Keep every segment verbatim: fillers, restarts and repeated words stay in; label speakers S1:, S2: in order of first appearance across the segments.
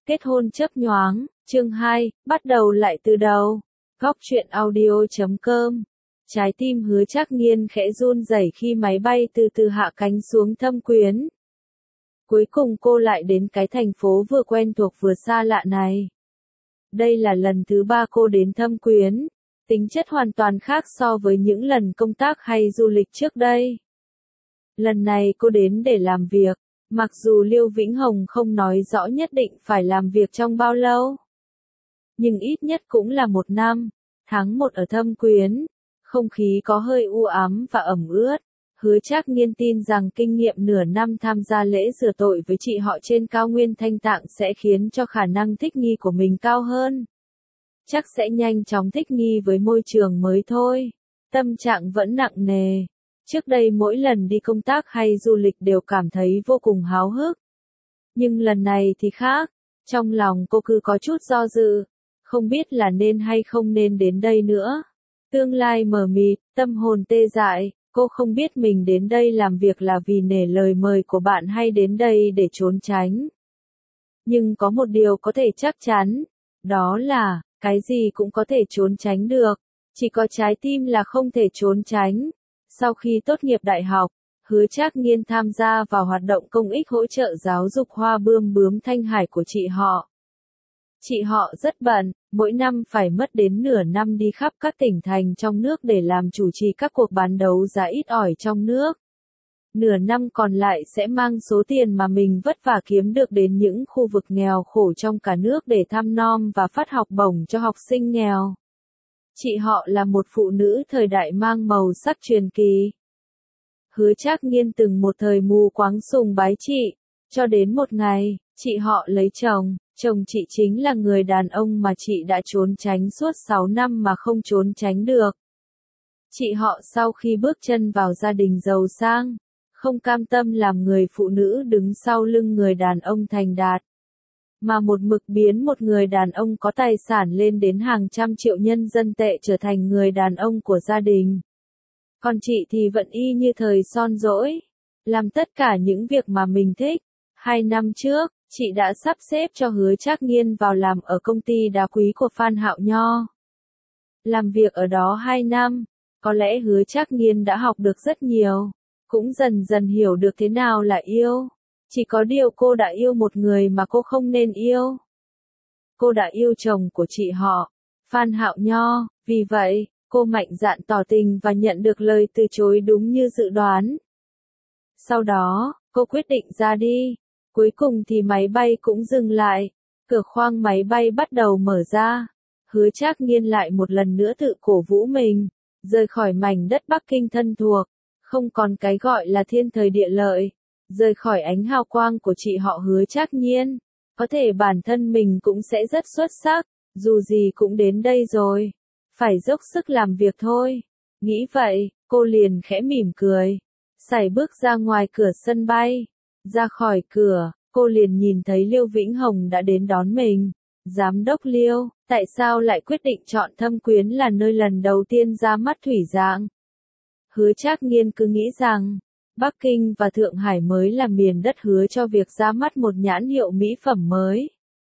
S1: Kết hôn chớp nhoáng, chương hai, bắt đầu lại từ đầu. Góc truyện audio chấm com. Trái tim Hứa Trác Nghiên khẽ run rẩy khi máy bay từ từ hạ cánh xuống Thâm Quyến. Cuối cùng cô lại đến cái thành phố vừa quen thuộc vừa xa lạ này. Đây là lần thứ ba cô đến Thâm Quyến, tính chất hoàn toàn khác so với những lần công tác hay du lịch trước đây. Lần này cô đến để làm việc, mặc dù Liêu Vĩnh Hồng không nói rõ nhất định phải làm việc trong bao lâu. Nhưng ít nhất cũng là một năm. Tháng một ở Thâm Quyến, không khí có hơi u ám và ẩm ướt. Hứa Trác Nghiên tin rằng kinh nghiệm nửa năm tham gia lễ rửa tội với chị họ trên cao nguyên Thanh Tạng sẽ khiến cho khả năng thích nghi của mình cao hơn. Chắc sẽ nhanh chóng thích nghi với môi trường mới thôi. Tâm trạng vẫn nặng nề. Trước đây mỗi lần đi công tác hay du lịch đều cảm thấy vô cùng háo hức. Nhưng lần này thì khác. Trong lòng cô cứ có chút do dự. Không biết là nên hay không nên đến đây nữa. Tương lai mờ mịt, tâm hồn tê dại. Cô không biết mình đến đây làm việc là vì nể lời mời của bạn hay đến đây để trốn tránh. Nhưng có một điều có thể chắc chắn. Đó là, cái gì cũng có thể trốn tránh được. Chỉ có trái tim là không thể trốn tránh. Sau khi tốt nghiệp đại học, Hứa Trác Nghiên tham gia vào hoạt động công ích hỗ trợ giáo dục Hoa Bươm Bướm Thanh Hải của chị họ. Chị họ rất bận, mỗi năm phải mất đến nửa năm đi khắp các tỉnh thành trong nước để làm chủ trì các cuộc bán đấu giá ít ỏi trong nước. Nửa năm còn lại sẽ mang số tiền mà mình vất vả kiếm được đến những khu vực nghèo khổ trong cả nước để thăm nom và phát học bổng cho học sinh nghèo. Chị họ là một phụ nữ thời đại mang màu sắc truyền kỳ. Hứa Trác Nghiên từng một thời mù quáng sùng bái chị, cho đến một ngày, chị họ lấy chồng, chồng chị chính là người đàn ông mà chị đã trốn tránh suốt sáu năm mà không trốn tránh được. Chị họ sau khi bước chân vào gia đình giàu sang, không cam tâm làm người phụ nữ đứng sau lưng người đàn ông thành đạt, mà một mực biến một người đàn ông có tài sản lên đến hàng trăm triệu nhân dân tệ trở thành người đàn ông của gia đình. Còn chị thì vẫn y như thời son dỗi, làm tất cả những việc mà mình thích. Hai năm trước, chị đã sắp xếp cho Hứa Trác Nghiên vào làm ở công ty đá quý của Phan Hạo Nho. Làm việc ở đó hai năm, có lẽ Hứa Trác Nghiên đã học được rất nhiều, cũng dần dần hiểu được thế nào là yêu. Chỉ có điều cô đã yêu một người mà cô không nên yêu. Cô đã yêu chồng của chị họ, Phan Hạo Nho, vì vậy, cô mạnh dạn tỏ tình và nhận được lời từ chối đúng như dự đoán. Sau đó, cô quyết định ra đi. Cuối cùng thì máy bay cũng dừng lại. Cửa khoang máy bay bắt đầu mở ra. Hứa Trác Nghiên lại một lần nữa tự cổ vũ mình. Rời khỏi mảnh đất Bắc Kinh thân thuộc. Không còn cái gọi là thiên thời địa lợi. Rời khỏi ánh hào quang của chị họ Hứa Trác Nghiên. Có thể bản thân mình cũng sẽ rất xuất sắc. Dù gì cũng đến đây rồi. Phải dốc sức làm việc thôi. Nghĩ vậy, cô liền khẽ mỉm cười. Sải bước ra ngoài cửa sân bay. Ra khỏi cửa, cô liền nhìn thấy Liêu Vĩnh Hồng đã đến đón mình. Giám đốc Liêu, tại sao lại quyết định chọn Thâm Quyến là nơi lần đầu tiên ra mắt thủy dạng? Hứa Trác Nghiên cứ nghĩ rằng, Bắc Kinh và Thượng Hải mới là miền đất hứa cho việc ra mắt một nhãn hiệu mỹ phẩm mới.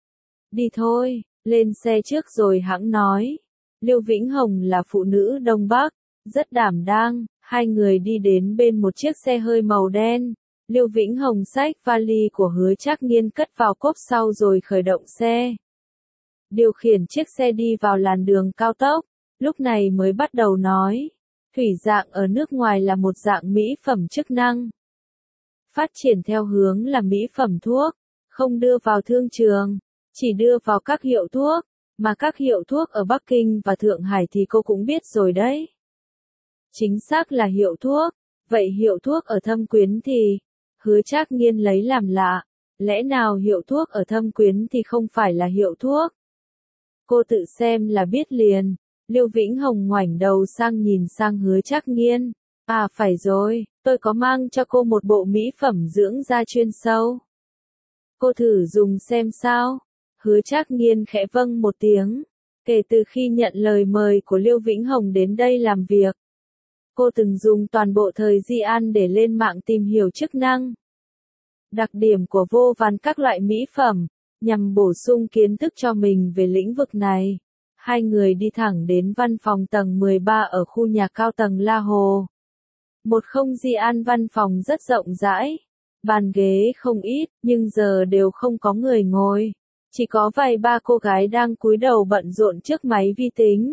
S1: Đi thôi, lên xe trước rồi hẵng nói. Liêu Vĩnh Hồng là phụ nữ Đông Bắc, rất đảm đang. Hai người đi đến bên một chiếc xe hơi màu đen. Liêu Vĩnh Hồng xách vali của Hứa Trác Nghiên cất vào cốp sau rồi khởi động xe. Điều khiển chiếc xe đi vào làn đường cao tốc, lúc này mới bắt đầu nói. Thủy dạng ở nước ngoài là một dạng mỹ phẩm chức năng. Phát triển theo hướng là mỹ phẩm thuốc, không đưa vào thương trường, chỉ đưa vào các hiệu thuốc, mà các hiệu thuốc ở Bắc Kinh và Thượng Hải thì cô cũng biết rồi đấy. Chính xác là hiệu thuốc, vậy hiệu thuốc ở Thâm Quyến thì... Hứa Trác Nghiên lấy làm lạ, lẽ nào hiệu thuốc ở Thâm Quyến thì không phải là hiệu thuốc? Cô tự xem là biết liền. Liêu Vĩnh Hồng ngoảnh đầu sang nhìn sang Hứa Trác Nghiên. À phải rồi, tôi có mang cho cô một bộ mỹ phẩm dưỡng da chuyên sâu. Cô thử dùng xem sao. Hứa Trác Nghiên khẽ vâng một tiếng. Kể từ khi nhận lời mời của Liêu Vĩnh Hồng đến đây làm việc, cô từng dùng toàn bộ thời gian để lên mạng tìm hiểu chức năng, đặc điểm của vô vàn các loại mỹ phẩm, nhằm bổ sung kiến thức cho mình về lĩnh vực này. Hai người đi thẳng đến văn phòng tầng mười ba ở khu nhà cao tầng La Hồ. Một không gian văn phòng rất rộng rãi, bàn ghế không ít, nhưng giờ đều không có người ngồi. Chỉ có vài ba cô gái đang cúi đầu bận rộn trước máy vi tính.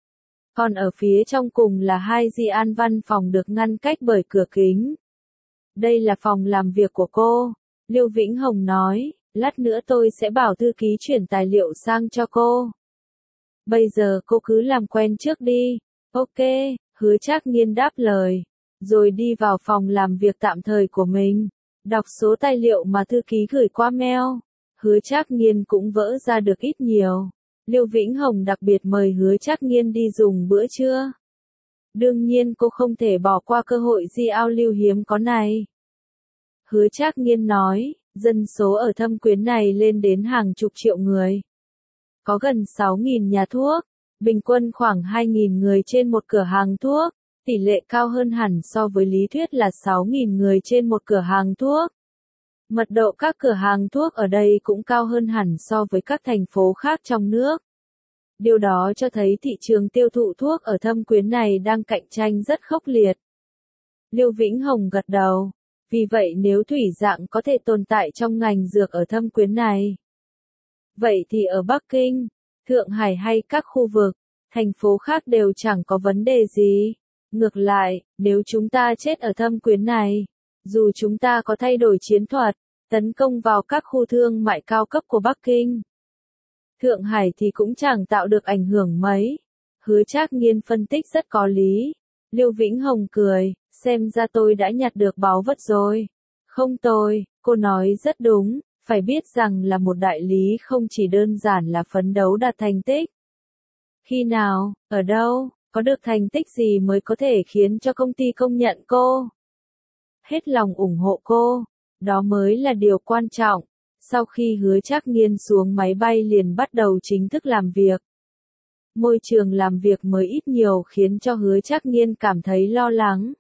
S1: Còn ở phía trong cùng là hai gian văn phòng được ngăn cách bởi cửa kính. Đây là phòng làm việc của cô, Lưu Vĩnh Hồng nói, lát nữa tôi sẽ bảo thư ký chuyển tài liệu sang cho cô. Bây giờ cô cứ làm quen trước đi. Ok, Hứa Trác Nghiên đáp lời, rồi đi vào phòng làm việc tạm thời của mình, đọc số tài liệu mà thư ký gửi qua mail. Hứa Trác Nghiên cũng vỡ ra được ít nhiều. Lưu Vĩnh Hồng đặc biệt mời Hứa Trác Nghiên đi dùng bữa trưa. Đương nhiên cô không thể bỏ qua cơ hội giao lưu hiếm có này. Hứa Trác Nghiên nói, dân số ở Thâm Quyến này lên đến hàng chục triệu người. Có gần sáu nghìn nhà thuốc, bình quân khoảng hai nghìn người trên một cửa hàng thuốc, tỷ lệ cao hơn hẳn so với lý thuyết là sáu nghìn người trên một cửa hàng thuốc. Mật độ các cửa hàng thuốc ở đây cũng cao hơn hẳn so với các thành phố khác trong nước. Điều đó cho thấy thị trường tiêu thụ thuốc ở Thâm Quyến này đang cạnh tranh rất khốc liệt. Lưu Vĩnh Hồng gật đầu. Vì vậy nếu thủy dạng có thể tồn tại trong ngành dược ở Thâm Quyến này, vậy thì ở Bắc Kinh, Thượng Hải hay các khu vực, thành phố khác đều chẳng có vấn đề gì. Ngược lại, nếu chúng ta chết ở Thâm Quyến này, dù chúng ta có thay đổi chiến thuật, tấn công vào các khu thương mại cao cấp của Bắc Kinh, Thượng Hải thì cũng chẳng tạo được ảnh hưởng mấy. Hứa Trác Nghiên phân tích rất có lý. Lưu Vĩnh Hồng cười, xem ra tôi đã nhặt được báu vật rồi. Không tôi, cô nói rất đúng, phải biết rằng là một đại lý không chỉ đơn giản là phấn đấu đạt thành tích. Khi nào, ở đâu, có được thành tích gì mới có thể khiến cho công ty công nhận cô? Hết lòng ủng hộ cô, đó mới là điều quan trọng. Sau khi Hứa Trác Nghiên xuống máy bay liền bắt đầu chính thức làm việc. Môi trường làm việc mới ít nhiều khiến cho Hứa Trác Nghiên cảm thấy lo lắng.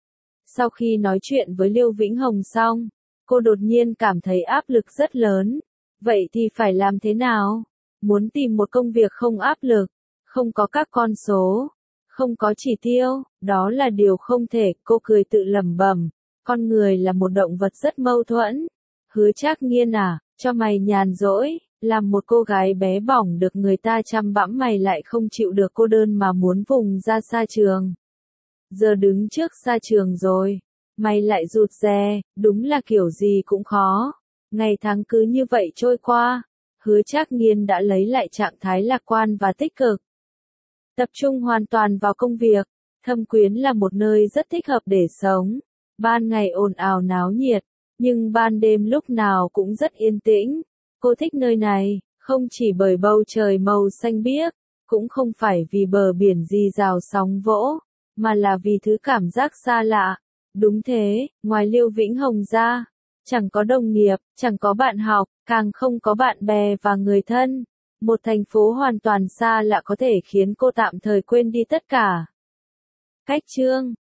S1: Sau khi nói chuyện với Lưu Vĩnh Hồng xong, cô đột nhiên cảm thấy áp lực rất lớn. Vậy thì phải làm thế nào? Muốn tìm một công việc không áp lực, không có các con số, không có chỉ tiêu, đó là điều không thể, cô cười tự lẩm bẩm. Con người là một động vật rất mâu thuẫn. Hứa Trác Nghiên à, cho mày nhàn rỗi, làm một cô gái bé bỏng được người ta chăm bẵm mày lại không chịu được cô đơn mà muốn vùng ra xa trường. Giờ đứng trước xa trường rồi, mày lại rụt rè, đúng là kiểu gì cũng khó. Ngày tháng cứ như vậy trôi qua, Hứa Trác Nghiên đã lấy lại trạng thái lạc quan và tích cực. Tập trung hoàn toàn vào công việc, Thâm Quyến là một nơi rất thích hợp để sống. Ban ngày ồn ào náo nhiệt, nhưng ban đêm lúc nào cũng rất yên tĩnh. Cô thích nơi này, không chỉ bởi bầu trời màu xanh biếc, cũng không phải vì bờ biển rì rào sóng vỗ, mà là vì thứ cảm giác xa lạ. Đúng thế, ngoài Lưu Vĩnh Hồng ra, chẳng có đồng nghiệp, chẳng có bạn học, càng không có bạn bè và người thân. Một thành phố hoàn toàn xa lạ có thể khiến cô tạm thời quên đi tất cả. Cách chương